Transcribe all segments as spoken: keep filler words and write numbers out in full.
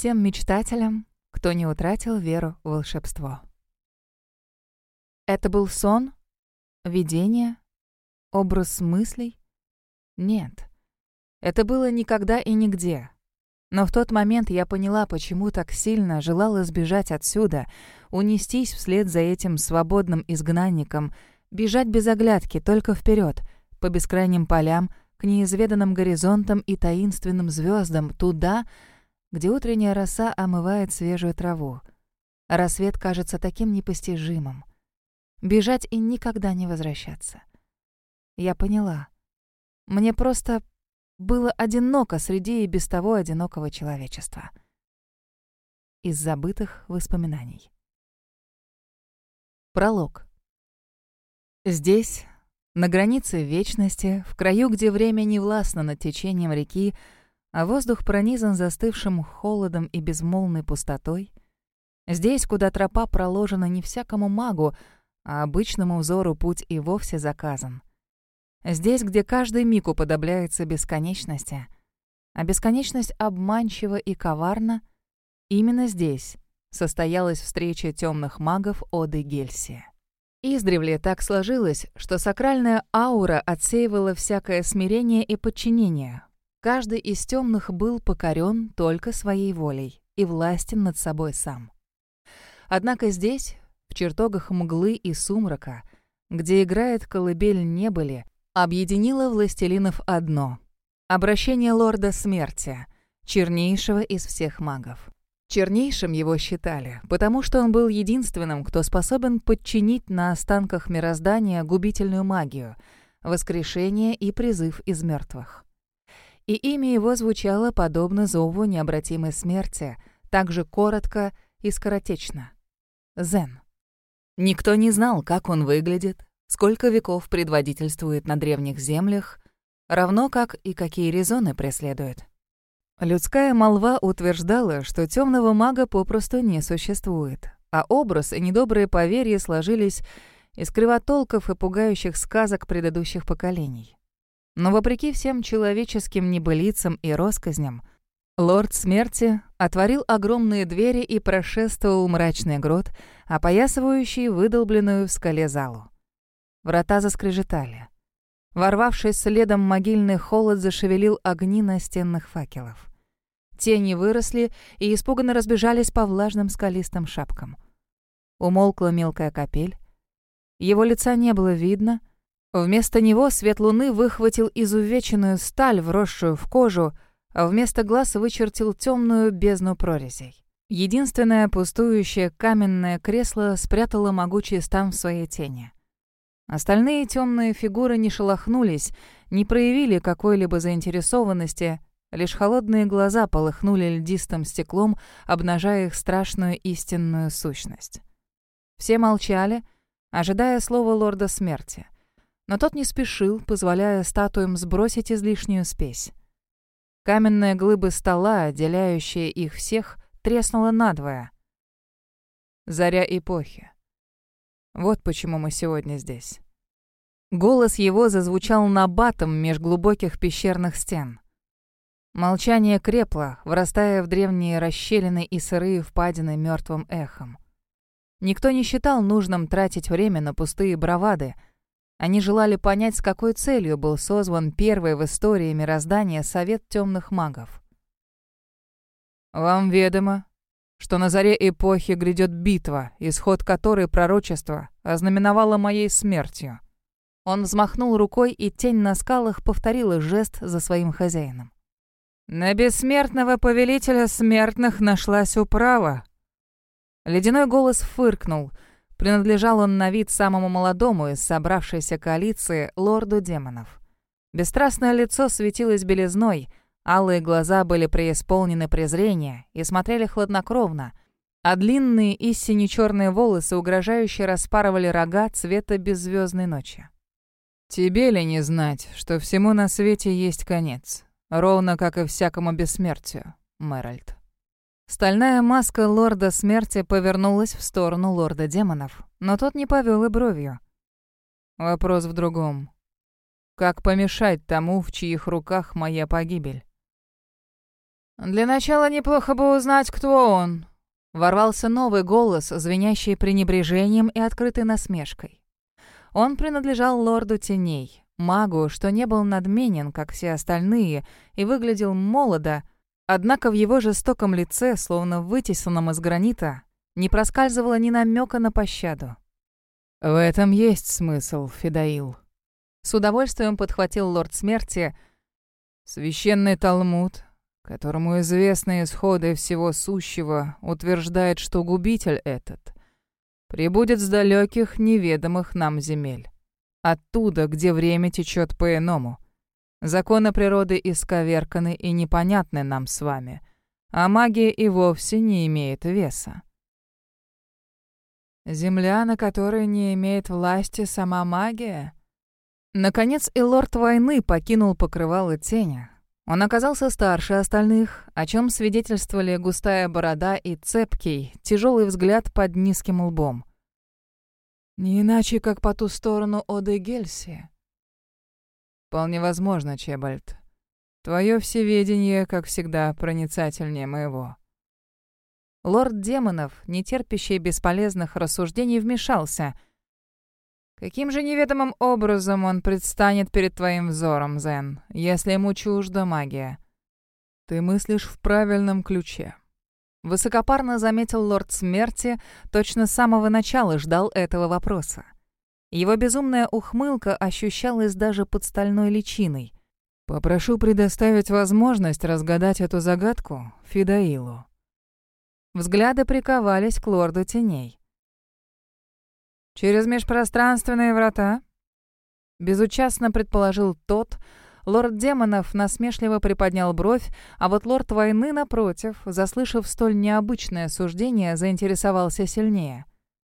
всем мечтателям, кто не утратил веру в волшебство. Это был сон? Видение? Образ мыслей? Нет. Это было никогда и нигде. Но в тот момент я поняла, почему так сильно желала сбежать отсюда, унестись вслед за этим свободным изгнанником, бежать без оглядки, только вперед, по бескрайним полям, к неизведанным горизонтам и таинственным звездам, туда, где утренняя роса омывает свежую траву. А рассвет кажется таким непостижимым. Бежать и никогда не возвращаться. Я поняла. Мне просто было одиноко среди и без того одинокого человечества. Из забытых воспоминаний. Пролог. Здесь, на границе вечности, в краю, где время не властно над течением реки, а воздух пронизан застывшим холодом и безмолвной пустотой, здесь, куда тропа проложена не всякому магу, а обычному взору путь и вовсе заказан. Здесь, где каждый миг уподобляется бесконечности, а бесконечность обманчива и коварна, именно здесь состоялась встреча темных магов Оды Гельсия. Издревле так сложилось, что сакральная аура отсеивала всякое смирение и подчинение. Каждый из темных был покорен только своей волей и властен над собой сам. Однако здесь, в чертогах мглы и сумрака, где играет колыбель небыли, объединило властелинов одно — обращение лорда смерти, чернейшего из всех магов. Чернейшим его считали, потому что он был единственным, кто способен подчинить на останках мироздания губительную магию, воскрешение и призыв из мертвых. И имя его звучало подобно зову необратимой смерти, так же коротко и скоротечно — Зен. Никто не знал, как он выглядит, сколько веков предводительствует на древних землях, равно как и какие резоны преследует. Людская молва утверждала, что темного мага попросту не существует, а образ и недобрые поверья сложились из кривотолков и пугающих сказок предыдущих поколений. Но вопреки всем человеческим небылицам и россказням, лорд смерти отворил огромные двери и прошествовал мрачный грот, опоясывающий выдолбленную в скале залу. Врата заскрежетали. Ворвавшись следом, могильный холод зашевелил огни настенных факелов. Тени выросли и испуганно разбежались по влажным скалистым шапкам. Умолкла мелкая капель. Его лица не было видно. Вместо него свет луны выхватил изувеченную сталь, вросшую в кожу, а вместо глаз вычертил темную бездну прорезей. Единственное пустующее каменное кресло спрятало могучий стан в своей тени. Остальные темные фигуры не шелохнулись, не проявили какой-либо заинтересованности, лишь холодные глаза полыхнули льдистым стеклом, обнажая их страшную истинную сущность. Все молчали, ожидая слова лорда смерти, но тот не спешил, позволяя статуям сбросить излишнюю спесь. Каменная глыба стола, отделяющая их всех, треснула надвое. Заря эпохи. Вот почему мы сегодня здесь. Голос его зазвучал набатом меж глубоких пещерных стен. Молчание крепло, врастая в древние расщелины и сырые впадины мертвым эхом. Никто не считал нужным тратить время на пустые бравады. Они желали понять, с какой целью был созван первый в истории мироздания Совет Темных Магов. «Вам ведомо, что на заре эпохи грядет битва, исход которой пророчество ознаменовало моей смертью». Он взмахнул рукой, и тень на скалах повторила жест за своим хозяином. «На бессмертного повелителя смертных нашлась управа». Ледяной голос фыркнул. Принадлежал он на вид самому молодому из собравшейся коалиции лорду демонов. Бесстрастное лицо светилось белизной, алые глаза были преисполнены презрения и смотрели хладнокровно, а длинные и сине-черные волосы угрожающе распарывали рога цвета беззвездной ночи. «Тебе ли не знать, что всему на свете есть конец, ровно как и всякому бессмертию, Мэральд?» Стальная маска лорда смерти повернулась в сторону лорда демонов, но тот не повел и бровью. «Вопрос в другом. Как помешать тому, в чьих руках моя погибель?» «Для начала неплохо бы узнать, кто он», — ворвался новый голос, звенящий пренебрежением и открытой насмешкой. Он принадлежал лорду теней, магу, что не был надменен, как все остальные, и выглядел молодо, однако в его жестоком лице, словно вытесанном из гранита, не проскальзывало ни намека на пощаду. «В этом есть смысл, Федаил», — с удовольствием подхватил лорд смерти. «Священный Талмуд, которому известны исходы всего сущего, утверждает, что губитель этот прибудет с далеких, неведомых нам земель. Оттуда, где время течет по-иному. Законы природы исковерканы и непонятны нам с вами, а магия и вовсе не имеет веса. Земля, на которой не имеет власти сама магия?» Наконец и лорд войны покинул покрывало тени. Он оказался старше остальных, о чем свидетельствовали густая борода и цепкий, тяжелый взгляд под низким лбом. «Не иначе, как по ту сторону Оды Гельси». «Вполне возможно, Чебальд. Твое всеведение, как всегда, проницательнее моего». Лорд демонов, не терпящий бесполезных рассуждений, вмешался. «Каким же неведомым образом он предстанет перед твоим взором, Зен, если ему чужда магия?» «Ты мыслишь в правильном ключе», — высокопарно заметил лорд смерти, точно с самого начала ждал этого вопроса. Его безумная ухмылка ощущалась даже под стальной личиной. «Попрошу предоставить возможность разгадать эту загадку Федаилу». Взгляды приковались к лорду теней. «Через межпространственные врата?» Безучастно предположил тот. Лорд демонов насмешливо приподнял бровь, а вот лорд войны, напротив, заслышав столь необычное суждение, заинтересовался сильнее.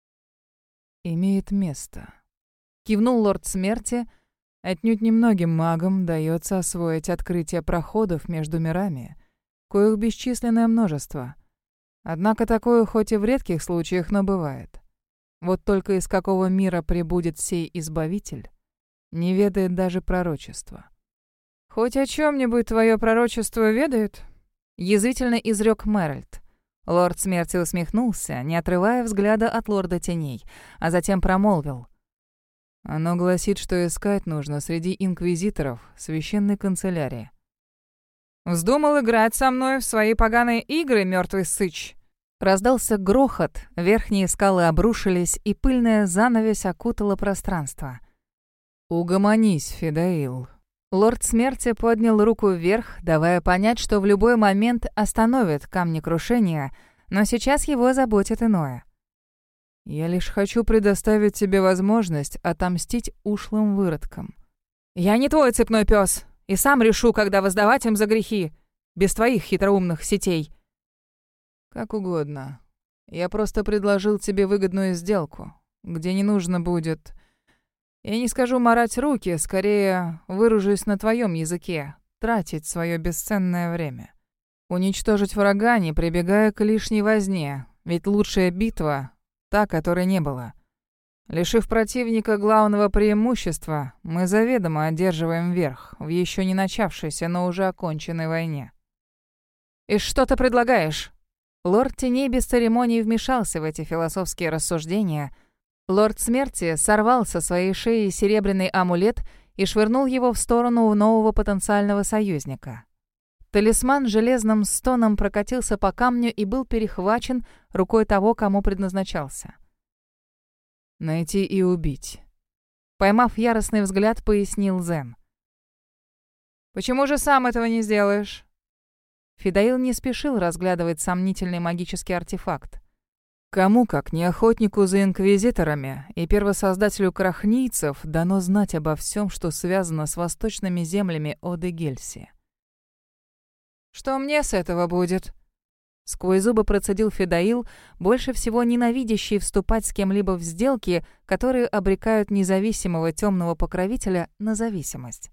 «Имеет место», — кивнул лорд смерти. «Отнюдь немногим магам дается освоить открытие проходов между мирами, коих бесчисленное множество. Однако такое хоть и в редких случаях, но бывает. Вот только из какого мира прибудет сей избавитель, не ведает даже пророчество». «Хоть о чем-нибудь твое пророчество ведает?» — язвительно изрек Мэральд. Лорд смерти усмехнулся, не отрывая взгляда от лорда теней, а затем промолвил. «Оно гласит, что искать нужно среди инквизиторов священной канцелярии». «Вздумал играть со мной в свои поганые игры, мертвый сыч?» Раздался грохот, верхние скалы обрушились, и пыльная занавесь окутала пространство. «Угомонись, Федаил». Лорд смерти поднял руку вверх, давая понять, что в любой момент остановит камнекрушение, но сейчас его заботит иное. «Я лишь хочу предоставить тебе возможность отомстить ушлым выродкам». «Я не твой цепной пес, и сам решу, когда воздавать им за грехи, без твоих хитроумных сетей». «Как угодно. Я просто предложил тебе выгодную сделку, где не нужно будет... Я не скажу марать руки, скорее выражусь на твоем языке, тратить свое бесценное время. Уничтожить врага, не прибегая к лишней возне, ведь лучшая битва — та, которой не было. Лишив противника главного преимущества, мы заведомо одерживаем верх в еще не начавшейся, но уже оконченной войне». «И что ты предлагаешь?» Лорд теней без церемоний вмешался в эти философские рассуждения. Лорд смерти сорвал со своей шеи серебряный амулет и швырнул его в сторону нового потенциального союзника. Талисман железным стоном прокатился по камню и был перехвачен рукой того, кому предназначался. «Найти и убить», — поймав яростный взгляд, пояснил Зен. «Почему же сам этого не сделаешь?» Федаил не спешил разглядывать сомнительный магический артефакт. Кому, как не охотнику за инквизиторами и первосоздателю крахнийцев, дано знать обо всем, что связано с восточными землями Оды Гельси. «Что мне с этого будет?» Сквозь зубы процедил Федаил, больше всего ненавидящий вступать с кем-либо в сделки, которые обрекают независимого темного покровителя на зависимость.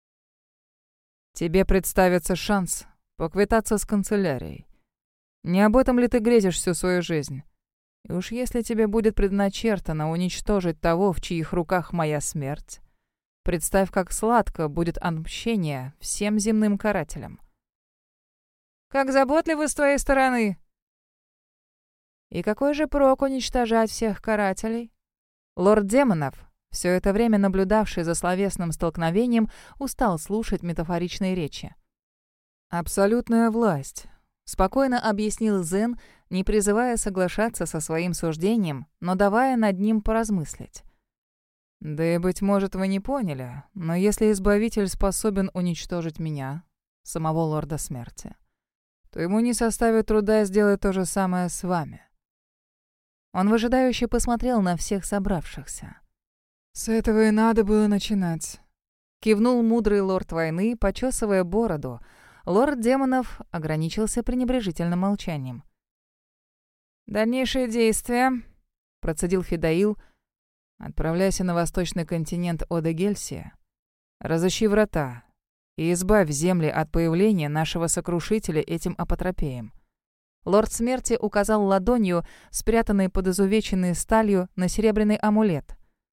«Тебе представится шанс поквитаться с канцелярией. Не об этом ли ты грезишь всю свою жизнь? И уж если тебе будет предначертано уничтожить того, в чьих руках моя смерть, представь, как сладко будет отмщение всем земным карателям». Как заботливо с твоей стороны!» «И какой же прок уничтожать всех карателей?» Лорд Демонов, все это время наблюдавший за словесным столкновением, устал слушать метафоричные речи. «Абсолютная власть», — спокойно объяснил Зен, не призывая соглашаться со своим суждением, но давая над ним поразмыслить. «Да и, быть может, вы не поняли, но если Избавитель способен уничтожить меня, самого Лорда Смерти, то ему не составит труда сделать то же самое с вами». Он выжидающе посмотрел на всех собравшихся. «С этого и надо было начинать», — кивнул мудрый лорд войны, почесывая бороду. Лорд Демонов ограничился пренебрежительным молчанием. «Дальнейшие действия», — процедил Федаил. «Отправляйся на восточный континент Одегельсия, разыщи врата и избавь земли от появления нашего сокрушителя этим апотропеем». Лорд Смерти указал ладонью, спрятанной под изувеченной сталью, на серебряный амулет.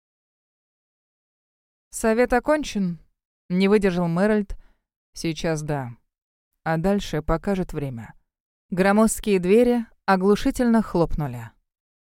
«Совет окончен?» — не выдержал Мэральд. «Сейчас да. А дальше покажет время». Громоздкие двери оглушительно хлопнули.